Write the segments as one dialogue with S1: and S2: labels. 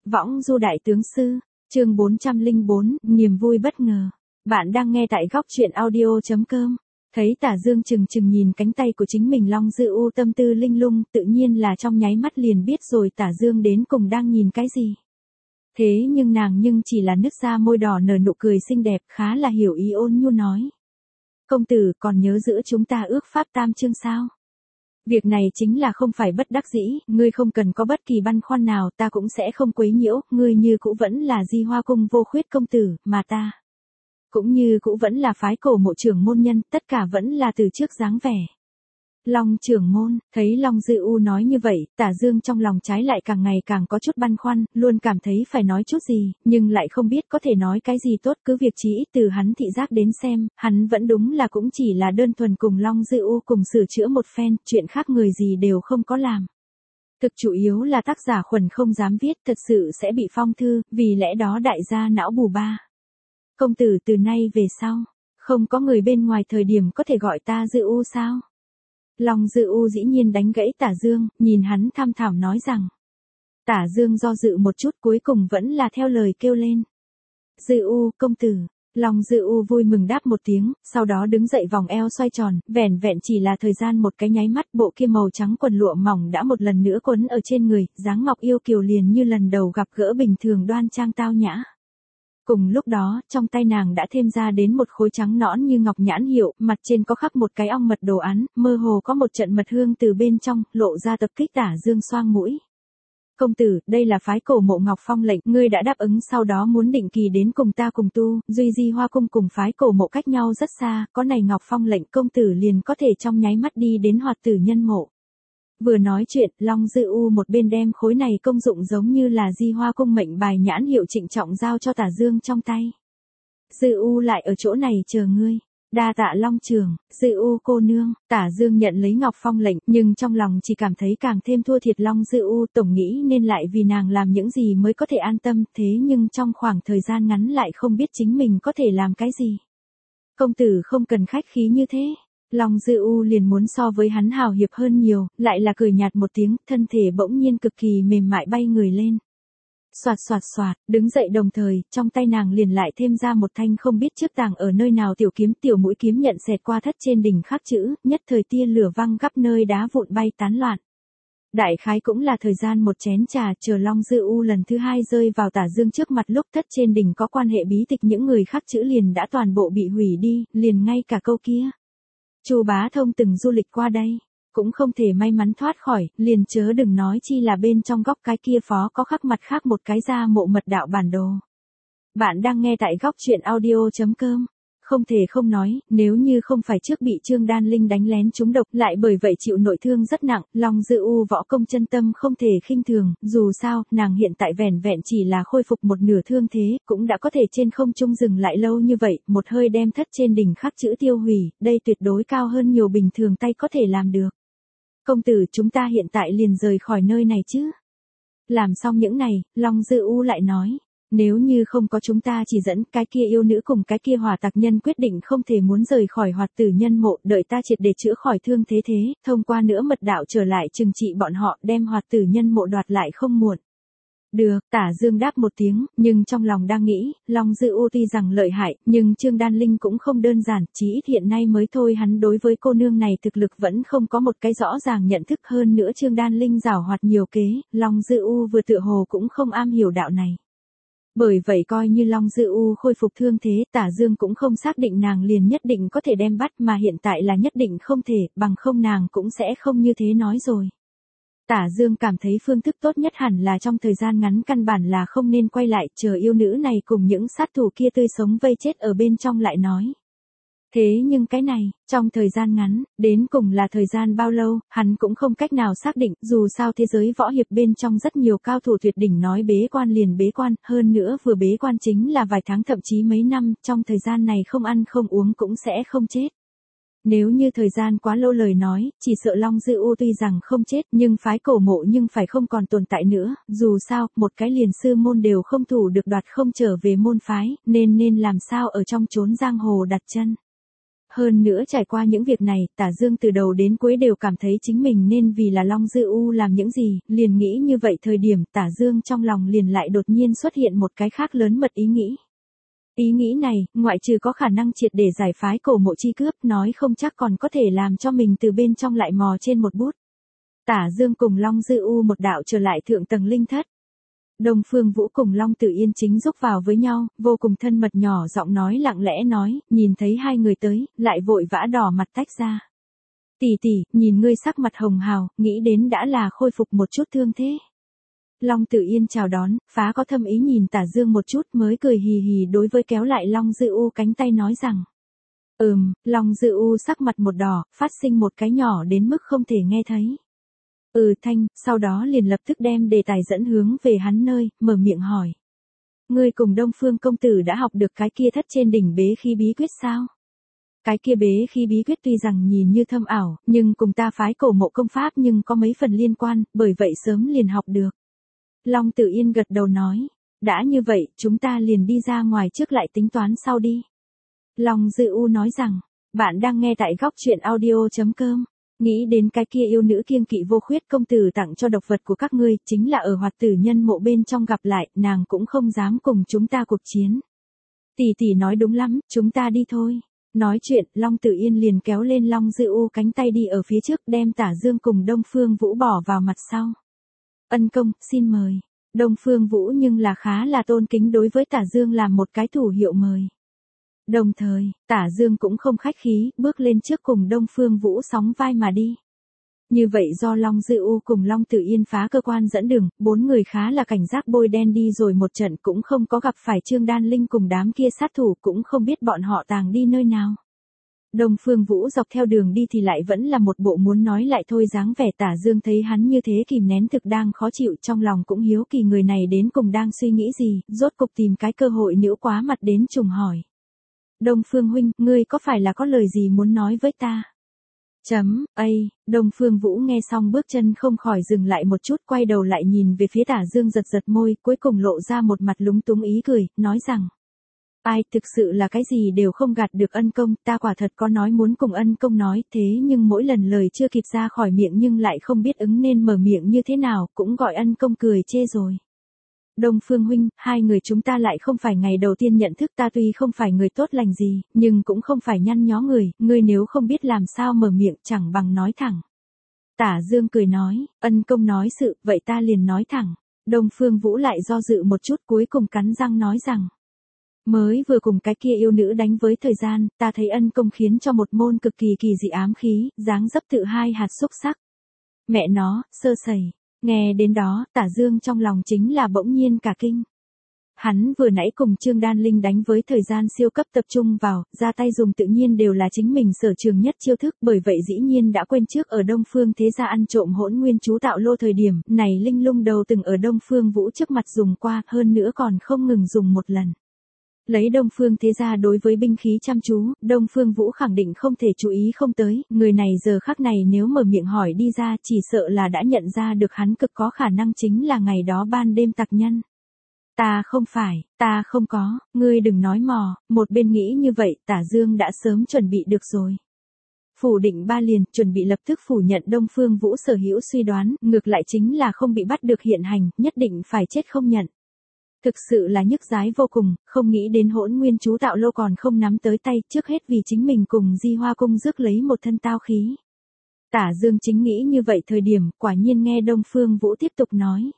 S1: Võng du đại tướng sư, chương 404, niềm vui bất ngờ. Bạn đang nghe tại góc truyện audio.com. Thấy Tả Dương chừng nhìn cánh tay của chính mình, Long Dư U tâm tư linh lung, tự nhiên là trong nháy mắt liền biết rồi Tả Dương đến cùng đang nhìn cái gì. Thế nhưng nàng chỉ là nứt ra môi đỏ nở nụ cười xinh đẹp, khá là hiểu ý, ôn nhu nói. Công tử còn nhớ giữa chúng ta ước pháp tam chương sao? Việc này chính là không phải bất đắc dĩ, ngươi không cần có bất kỳ băn khoăn nào, ta cũng sẽ không quấy nhiễu, ngươi như cũ vẫn là Di Hoa cung vô khuyết công tử, mà ta cũng như cũ vẫn là phái cổ mộ trưởng môn nhân, tất cả vẫn là từ trước dáng vẻ. Long trưởng môn, thấy Long Dư U nói như vậy, Tả Dương trong lòng trái lại càng ngày càng có chút băn khoăn, luôn cảm thấy phải nói chút gì, nhưng lại không biết có thể nói cái gì tốt, cứ việc chí ít từ hắn thị giác đến xem, hắn vẫn đúng là cũng chỉ là đơn thuần cùng Long Dư U cùng sửa chữa một phen, chuyện khác người gì đều không có làm. Thực chủ yếu là tác giả Khuẩn không dám viết, thật sự sẽ bị phong thư, vì lẽ đó đại gia não bù ba. Công tử từ nay về sau, không có người bên ngoài thời điểm có thể gọi ta Dư U sao? Long Dư U dĩ nhiên đánh gãy Tả Dương, nhìn hắn tham thảo nói rằng. Tả Dương do dự một chút, cuối cùng vẫn là theo lời kêu lên. Dư U, công tử. Long Dư U vui mừng đáp một tiếng, sau đó đứng dậy vòng eo xoay tròn, vẻn vẹn chỉ là thời gian một cái nháy mắt, bộ kia màu trắng quần lụa mỏng đã một lần nữa quấn ở trên người, dáng ngọc yêu kiều liền như lần đầu gặp gỡ bình thường đoan trang tao nhã. Cùng lúc đó, trong tay nàng đã thêm ra đến một khối trắng nõn như ngọc nhãn hiệu, mặt trên có khắc một cái ong mật đồ án, mơ hồ có một trận mật hương từ bên trong, lộ ra tập kích Tả Dương xoang mũi. Công tử, đây là phái cổ mộ Ngọc Phong lệnh, ngươi đã đáp ứng sau đó muốn định kỳ đến cùng ta cùng tu, duy Di Hoa cung cùng phái cổ mộ cách nhau rất xa, có này Ngọc Phong lệnh công tử liền có thể trong nháy mắt đi đến Hoạt Tử Nhân mộ. Vừa nói chuyện, Long Dư U một bên đem khối này công dụng giống như là Di Hoa cung mệnh bài nhãn hiệu trịnh trọng giao cho Tả Dương trong tay. Dư U lại ở chỗ này chờ ngươi. Đa tạ Long trưởng, Dư U cô nương. Tả Dương nhận lấy Ngọc Phong lệnh, nhưng trong lòng chỉ cảm thấy càng thêm thua thiệt Long Dư U, tổng nghĩ nên lại vì nàng làm những gì mới có thể an tâm, thế nhưng trong khoảng thời gian ngắn lại không biết chính mình có thể làm cái gì. Công tử không cần khách khí như thế. Long Dư U liền muốn so với hắn hào hiệp hơn nhiều, lại là cười nhạt một tiếng, thân thể bỗng nhiên cực kỳ mềm mại bay người lên. Soạt soạt soạt, đứng dậy đồng thời, trong tay nàng liền lại thêm ra một thanh không biết trước tàng ở nơi nào tiểu mũi kiếm nhận xẹt qua thất trên đỉnh khắc chữ, nhất thời tia lửa văng gấp nơi đá vụn bay tán loạn. Đại khái cũng là thời gian một chén trà, chờ Long Dư U lần thứ hai rơi vào Tả Dương trước mặt, lúc thất trên đỉnh có quan hệ bí tịch những người khắc chữ liền đã toàn bộ bị hủy đi, liền ngay cả câu kia. Chu Bá Thông từng du lịch qua đây, cũng không thể may mắn thoát khỏi, liền chớ đừng nói chi là bên trong góc cái kia phó có khắc mặt khác một cái ra mộ mật đạo bản đồ. Bạn đang nghe tại góc truyện audio.com. Không thể không nói, nếu như không phải trước bị Trương Đan Linh đánh lén trúng độc, lại bởi vậy chịu nội thương rất nặng, Long Dư U võ công chân tâm không thể khinh thường, dù sao, nàng hiện tại vẻn vẹn chỉ là khôi phục một nửa thương thế, cũng đã có thể trên không trung dừng lại lâu như vậy, một hơi đem thất trên đỉnh khắc chữ tiêu hủy, đây tuyệt đối cao hơn nhiều bình thường tay có thể làm được. Công tử, chúng ta hiện tại liền rời khỏi nơi này chứ. Làm xong những này, Long Dư U lại nói. Nếu như không có chúng ta chỉ dẫn, cái kia yêu nữ cùng cái kia hỏa tặc nhân quyết định không thể muốn rời khỏi Hoạt Tử Nhân mộ, đợi ta triệt để chữa khỏi thương thế, thông qua nữa mật đạo trở lại trừng trị bọn họ, đem Hoạt Tử Nhân mộ đoạt lại không muộn. Được, Tả Dương đáp một tiếng, nhưng trong lòng đang nghĩ, Long Dư U tuy rằng lợi hại, nhưng Trương Đan Linh cũng không đơn giản, chí ít hiện nay mới thôi hắn đối với cô nương này thực lực vẫn không có một cái rõ ràng nhận thức, hơn nữa Trương Đan Linh giảo hoạt nhiều kế, Long Dư U vừa tựa hồ cũng không am hiểu đạo này. Bởi vậy coi như Long Dư U khôi phục thương thế, Tả Dương cũng không xác định nàng liền nhất định có thể đem bắt, mà hiện tại là nhất định không thể, bằng không nàng cũng sẽ không như thế nói rồi. Tả Dương cảm thấy phương thức tốt nhất hẳn là trong thời gian ngắn căn bản là không nên quay lại, chờ yêu nữ này cùng những sát thủ kia tươi sống vây chết ở bên trong lại nói. Thế nhưng cái này, trong thời gian ngắn, đến cùng là thời gian bao lâu, hắn cũng không cách nào xác định, dù sao thế giới võ hiệp bên trong rất nhiều cao thủ tuyệt đỉnh nói bế quan liền bế quan, hơn nữa vừa bế quan chính là vài tháng thậm chí mấy năm, trong thời gian này không ăn không uống cũng sẽ không chết. Nếu như thời gian quá lâu lời nói, chỉ sợ Long Dư U tuy rằng không chết nhưng phái cổ mộ nhưng phải không còn tồn tại nữa, dù sao, một cái liền sư môn đều không thủ được đoạt không trở về môn phái, nên làm sao ở trong chốn giang hồ đặt chân. Hơn nữa trải qua những việc này, Tả Dương từ đầu đến cuối đều cảm thấy chính mình nên vì là Long Dư U làm những gì, liền nghĩ như vậy thời điểm Tả Dương trong lòng liền lại đột nhiên xuất hiện một cái khác lớn mật ý nghĩ. Ý nghĩ này, ngoại trừ có khả năng triệt để giải phái cổ mộ chi cướp, nói không chắc còn có thể làm cho mình từ bên trong lại mò trên một bút. Tả Dương cùng Long Dư U một đạo trở lại thượng tầng linh thất. Đông Phương Vũ cùng Long Tử Yên chính rúc vào với nhau, vô cùng thân mật nhỏ giọng nói lặng lẽ nói, nhìn thấy hai người tới, lại vội vã đỏ mặt tách ra. Tỷ tỷ, nhìn ngươi sắc mặt hồng hào, nghĩ đến đã là khôi phục một chút thương thế. Long Tử Yên chào đón, phá có thâm ý nhìn Tả Dương một chút mới cười hì hì đối với kéo lại Long Dư U cánh tay nói rằng. Long Dư U sắc mặt một đỏ, phát sinh một cái nhỏ đến mức không thể nghe thấy. Thanh, sau đó liền lập tức đem đề tài dẫn hướng về hắn nơi, mở miệng hỏi. Ngươi cùng Đông Phương công tử đã học được cái kia thất trên đỉnh bế khí bí quyết sao? Cái kia bế khí bí quyết tuy rằng nhìn như thâm ảo, nhưng cùng ta phái cổ mộ công pháp nhưng có mấy phần liên quan, bởi vậy sớm liền học được. Long Tử Yên gật đầu nói, đã như vậy, chúng ta liền đi ra ngoài trước lại tính toán sau đi. Long Dư U nói rằng, bạn đang nghe tại góc truyện audio.com. Nghĩ đến cái kia yêu nữ kiêng kỵ vô khuyết công tử tặng cho độc vật của các ngươi, chính là ở Hoạt Tử Nhân mộ bên trong gặp lại, nàng cũng không dám cùng chúng ta cuộc chiến. Tỷ tỷ nói đúng lắm, chúng ta đi thôi. Nói chuyện, Long Tử Yên liền kéo lên Long Dư U cánh tay đi ở phía trước, đem Tả Dương cùng Đông Phương Vũ bỏ vào mặt sau. Ân công, xin mời. Đông Phương Vũ nhưng là khá là tôn kính đối với Tả Dương làm một cái thủ hiệu mời. Đồng thời, Tả Dương cũng không khách khí, bước lên trước cùng Đông Phương Vũ sóng vai mà đi. Như vậy do Long Dư U cùng Long Tử Yên phá cơ quan dẫn đường, 4 người khá là cảnh giác bôi đen đi rồi một trận cũng không có gặp phải Trương Đan Linh cùng đám kia sát thủ, cũng không biết bọn họ tàng đi nơi nào. Đông Phương Vũ dọc theo đường đi thì lại vẫn là một bộ muốn nói lại thôi dáng vẻ. Tả Dương thấy hắn như thế kìm nén thực đang khó chịu, trong lòng cũng hiếu kỳ người này đến cùng đang suy nghĩ gì, rốt cục tìm cái cơ hội nữ quá mặt đến trùng hỏi. Đông Phương huynh, ngươi có phải là có lời gì muốn nói với ta? Đông Phương Vũ nghe xong bước chân không khỏi dừng lại một chút, quay đầu lại nhìn về phía Tả Dương giật giật môi, cuối cùng lộ ra một mặt lúng túng ý cười, nói rằng. Ai, thực sự là cái gì đều không gạt được ân công, ta quả thật có nói muốn cùng ân công nói, thế nhưng mỗi lần lời chưa kịp ra khỏi miệng nhưng lại không biết ứng nên mở miệng như thế nào, cũng gọi ân công cười chê rồi. Đông Phương huynh, hai người chúng ta lại không phải ngày đầu tiên nhận thức, ta tuy không phải người tốt lành gì, nhưng cũng không phải nhăn nhó người, ngươi nếu không biết làm sao mở miệng chẳng bằng nói thẳng. Tả Dương cười nói, ân công nói sự, vậy ta liền nói thẳng. Đông Phương Vũ lại do dự một chút, cuối cùng cắn răng nói rằng. Mới vừa cùng cái kia yêu nữ đánh với thời gian, ta thấy ân công khiến cho một môn cực kỳ kỳ dị ám khí, dáng dấp tự hai hạt xúc sắc. Mẹ nó, sơ sẩy. Nghe đến đó, Tả Dương trong lòng chính là bỗng nhiên cả kinh. Hắn vừa nãy cùng Trương Đan Linh đánh với thời gian siêu cấp tập trung vào, ra tay dùng tự nhiên đều là chính mình sở trường nhất chiêu thức, bởi vậy dĩ nhiên đã quên trước ở Đông Phương thế gia ăn trộm hỗn nguyên chú tạo lô thời điểm, này linh lung đầu từng ở Đông Phương Vũ trước mặt dùng qua, hơn nữa còn không ngừng dùng một lần. Lấy Đông Phương thế gia đối với binh khí chăm chú, Đông Phương Vũ khẳng định không thể chú ý không tới, người này giờ khắc này nếu mở miệng hỏi đi ra chỉ sợ là đã nhận ra được hắn cực có khả năng chính là ngày đó ban đêm tặc nhân. Ta không phải, ta không có, ngươi đừng nói mò, một bên nghĩ như vậy, Tả Dương đã sớm chuẩn bị được rồi. Phủ định ba liền, chuẩn bị lập tức phủ nhận Đông Phương Vũ sở hữu suy đoán, ngược lại chính là không bị bắt được hiện hành, nhất định phải chết không nhận. Thực sự là nhức dái vô cùng, không nghĩ đến hỗn nguyên chú tạo lô còn không nắm tới tay, trước hết vì chính mình cùng Di Hoa cung rước lấy một thân tao khí. Tả Dương chính nghĩ như vậy thời điểm, quả nhiên nghe Đông Phương Vũ tiếp tục nói.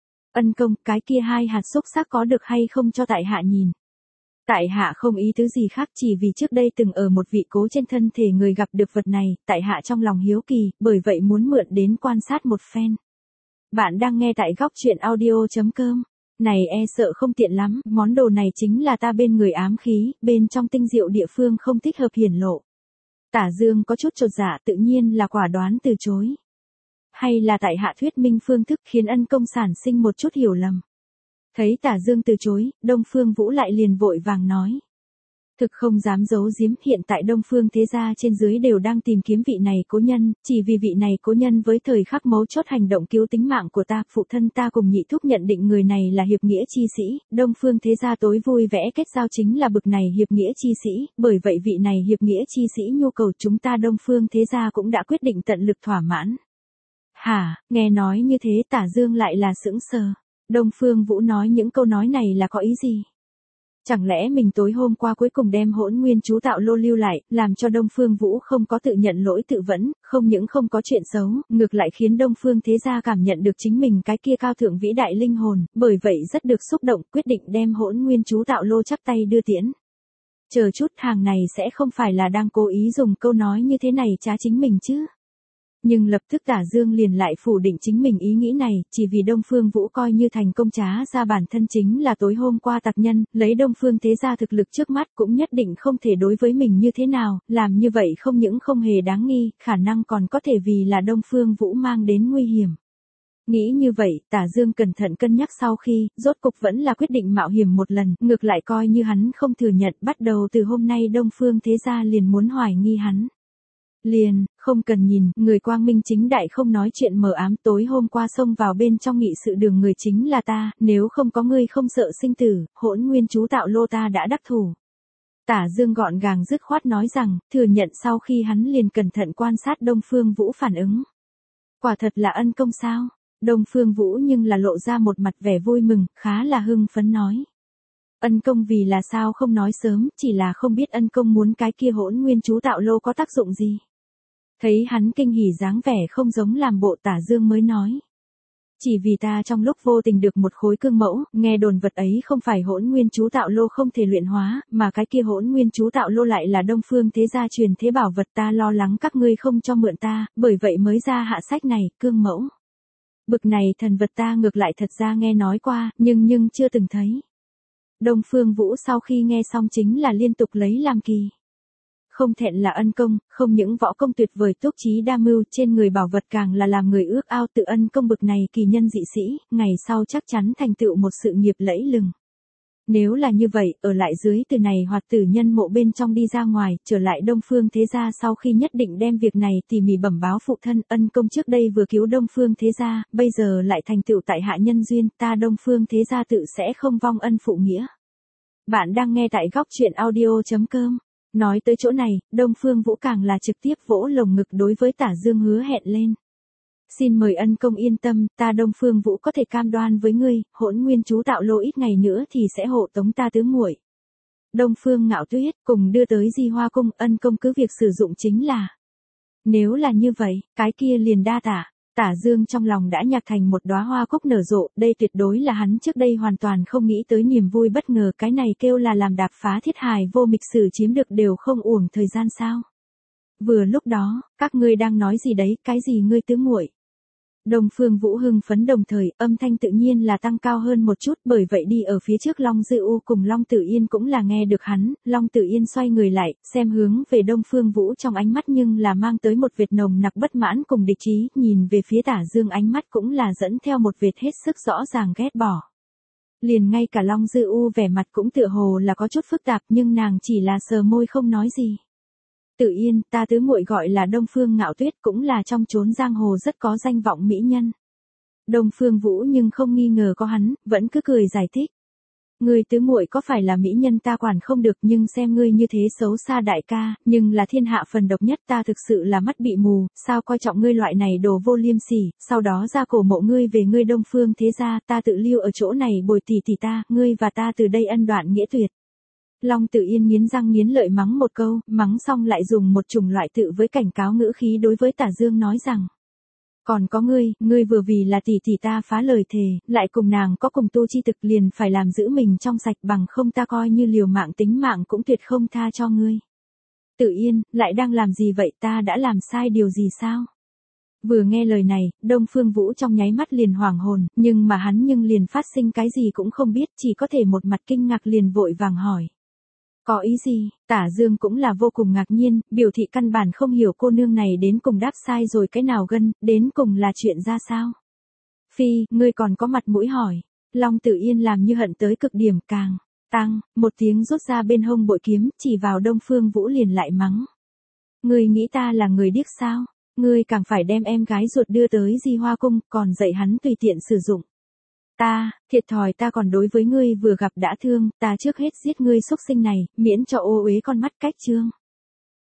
S1: Ân công, cái kia hai hạt xúc sắc có được hay không cho tại hạ nhìn. Tại hạ không ý tứ gì khác, chỉ vì trước đây từng ở một vị cố trên thân thể người gặp được vật này, tại hạ trong lòng hiếu kỳ, bởi vậy muốn mượn đến quan sát một phen. Bạn đang nghe tại góc truyện audio.com. Này sợ không tiện lắm, món đồ này chính là ta bên người ám khí, bên trong tinh diệu địa phương không thích hợp hiển lộ. Tả Dương có chút chột dạ, tự nhiên là quả đoán từ chối. Hay là tại hạ thuyết minh phương thức khiến ân công sản sinh một chút hiểu lầm. Thấy Tả Dương từ chối, Đông Phương Vũ lại liền vội vàng nói. Thực không dám giấu giếm, hiện tại Đông Phương thế gia trên dưới đều đang tìm kiếm vị này cố nhân, chỉ vì vị này cố nhân với thời khắc mấu chốt hành động cứu tính mạng của ta, phụ thân ta cùng nhị thúc nhận định người này là hiệp nghĩa chi sĩ, Đông Phương thế gia tối vui vẻ kết giao chính là bực này hiệp nghĩa chi sĩ, bởi vậy vị này hiệp nghĩa chi sĩ nhu cầu chúng ta Đông Phương thế gia cũng đã quyết định tận lực thỏa mãn. Hả, nghe nói như thế Tả Dương lại là sững sờ. Đông Phương Vũ nói những câu nói này là có ý gì? Chẳng lẽ mình tối hôm qua cuối cùng đem Hỗn Nguyên chú tạo lô lưu lại, làm cho Đông Phương Vũ không có tự nhận lỗi tự vẫn, không những không có chuyện xấu, ngược lại khiến Đông Phương thế gia cảm nhận được chính mình cái kia cao thượng vĩ đại linh hồn, bởi vậy rất được xúc động, quyết định đem Hỗn Nguyên chú tạo lô chắp tay đưa tiễn. Chờ chút, hàng này sẽ không phải là đang cố ý dùng câu nói như thế này trá chính mình chứ? Nhưng lập tức Tả Dương liền lại phủ định chính mình ý nghĩ này, chỉ vì Đông Phương Vũ coi như thành công trá ra bản thân chính là tối hôm qua tặc nhân, lấy Đông Phương thế gia thực lực trước mắt cũng nhất định không thể đối với mình như thế nào, làm như vậy không những không hề đáng nghi, khả năng còn có thể vì là Đông Phương Vũ mang đến nguy hiểm. Nghĩ như vậy, Tả Dương cẩn thận cân nhắc sau khi, rốt cục vẫn là quyết định mạo hiểm một lần, ngược lại coi như hắn không thừa nhận, bắt đầu từ hôm nay Đông Phương thế gia liền muốn hoài nghi hắn. Liền, không cần nhìn, người quang minh chính đại không nói chuyện mờ ám, tối hôm qua xông vào bên trong nghị sự đường người chính là ta, nếu không có ngươi không sợ sinh tử, Hỗn Nguyên chú tạo lô ta đã đắc thủ. Tả Dương gọn gàng dứt khoát nói rằng, thừa nhận sau khi hắn liền cẩn thận quan sát Đông Phương Vũ phản ứng. Quả thật là ân công sao? Đông Phương Vũ nhưng là lộ ra một mặt vẻ vui mừng, khá là hưng phấn nói. Ân công vì là sao không nói sớm, chỉ là không biết ân công muốn cái kia Hỗn Nguyên chú tạo lô có tác dụng gì. Thấy hắn kinh hỉ dáng vẻ không giống làm bộ, Tả Dương mới nói. Chỉ vì ta trong lúc vô tình được một khối cương mẫu, nghe đồn vật ấy không phải Hỗn Nguyên chú tạo lô không thể luyện hóa, mà cái kia Hỗn Nguyên chú tạo lô lại là Đông Phương thế gia truyền thế bảo vật, ta lo lắng các ngươi không cho mượn ta, bởi vậy mới ra hạ sách này, cương mẫu. Bực này thần vật ta ngược lại thật ra nghe nói qua, nhưng chưa từng thấy. Đông Phương Vũ sau khi nghe xong chính là liên tục lấy làm kỳ. Không thẹn là ân công, không những võ công tuyệt vời túc trí đa mưu, trên người bảo vật càng là làm người ước ao, tự ân công bực này kỳ nhân dị sĩ, ngày sau chắc chắn thành tựu một sự nghiệp lẫy lừng. Nếu là như vậy, ở lại dưới từ này hoạt tử nhân mộ bên trong đi ra ngoài, trở lại Đông Phương thế gia sau khi nhất định đem việc này tỉ mỉ bẩm báo phụ thân, ân công trước đây vừa cứu Đông Phương thế gia, bây giờ lại thành tựu tại hạ nhân duyên, ta Đông Phương thế gia tự sẽ không vong ân phụ nghĩa. Bạn đang nghe tại góc truyện audio.com. Nói tới chỗ này, Đông Phương Vũ càng là trực tiếp vỗ lồng ngực đối với Tả Dương hứa hẹn lên. Xin mời ân công yên tâm, ta Đông Phương Vũ có thể cam đoan với ngươi, Hỗn Nguyên chú tạo lô ít ngày nữa thì sẽ hộ tống ta tứ muội. Đông Phương Ngạo Tuyết cùng đưa tới Di Hoa cung, ân công cứ việc sử dụng chính là. Nếu là như vậy, cái kia liền đa tạ. Tả Dương trong lòng đã nhạc thành một đóa hoa cúc nở rộ, đây tuyệt đối là hắn trước đây hoàn toàn không nghĩ tới niềm vui bất ngờ, cái này kêu là làm đạp phá thiết hài vô mịch sử chiếm được đều không uổng thời gian sao. Vừa lúc đó, các ngươi đang nói gì đấy, cái gì ngươi tứ muội? Đông Phương Vũ hưng phấn đồng thời, âm thanh tự nhiên là tăng cao hơn một chút, bởi vậy đi ở phía trước Long Dư U cùng Long Tử Yên cũng là nghe được hắn, Long Tử Yên xoay người lại, xem hướng về Đông Phương Vũ trong ánh mắt nhưng là mang tới một vệt nồng nặc bất mãn cùng địch ý, nhìn về phía Tả Dương ánh mắt cũng là dẫn theo một vệt hết sức rõ ràng ghét bỏ. Liền ngay cả Long Dư U vẻ mặt cũng tựa hồ là có chút phức tạp nhưng nàng chỉ là sờ môi không nói gì. Tử Yên, ta tứ muội gọi là Đông Phương Ngạo Tuyết, cũng là trong chốn giang hồ rất có danh vọng mỹ nhân. Đông Phương Vũ nhưng không nghi ngờ có hắn, vẫn cứ cười giải thích. Ngươi tứ muội có phải là mỹ nhân ta quản không được, nhưng xem ngươi như thế xấu xa đại ca, nhưng là thiên hạ phần độc nhất, ta thực sự là mắt bị mù, sao coi trọng ngươi loại này đồ vô liêm sỉ, sau đó ra cổ mộ ngươi về ngươi Đông Phương thế gia, ta tự lưu ở chỗ này bồi tỉ tỉ ta, ngươi và ta từ đây ân đoạn nghĩa tuyệt. Long Tử Yên nghiến răng nghiến lợi mắng một câu, mắng xong lại dùng một chủng loại tự với cảnh cáo ngữ khí đối với Tả Dương nói rằng. Còn có ngươi vừa vì là tỷ tỷ ta phá lời thề, lại cùng nàng có cùng tu chi thực, liền phải làm giữ mình trong sạch, bằng không ta coi như liều mạng tính mạng cũng tuyệt không tha cho ngươi. Tử Yên, lại đang làm gì vậy, ta đã làm sai điều gì sao? Vừa nghe lời này, Đông Phương Vũ trong nháy mắt liền hoảng hồn, nhưng mà hắn liền phát sinh cái gì cũng không biết, chỉ có thể một mặt kinh ngạc liền vội vàng hỏi. Có ý gì? Tả Dương cũng là vô cùng ngạc nhiên, biểu thị căn bản không hiểu cô nương này đến cùng đáp sai rồi cái nào gân, đến cùng là chuyện ra sao? Phi, ngươi còn có mặt mũi hỏi. Long Tử Yên làm như hận tới cực điểm, càng Tăng, một tiếng rút ra bên hông bội kiếm, chỉ vào Đông Phương Vũ liền lại mắng. Ngươi nghĩ ta là người điếc sao? Ngươi càng phải đem em gái ruột đưa tới Di Hoa Cung, còn dạy hắn tùy tiện sử dụng. Ta, thiệt thòi ta còn đối với ngươi vừa gặp đã thương, ta trước hết giết ngươi xúc sinh này, miễn cho ô uế con mắt cách trương.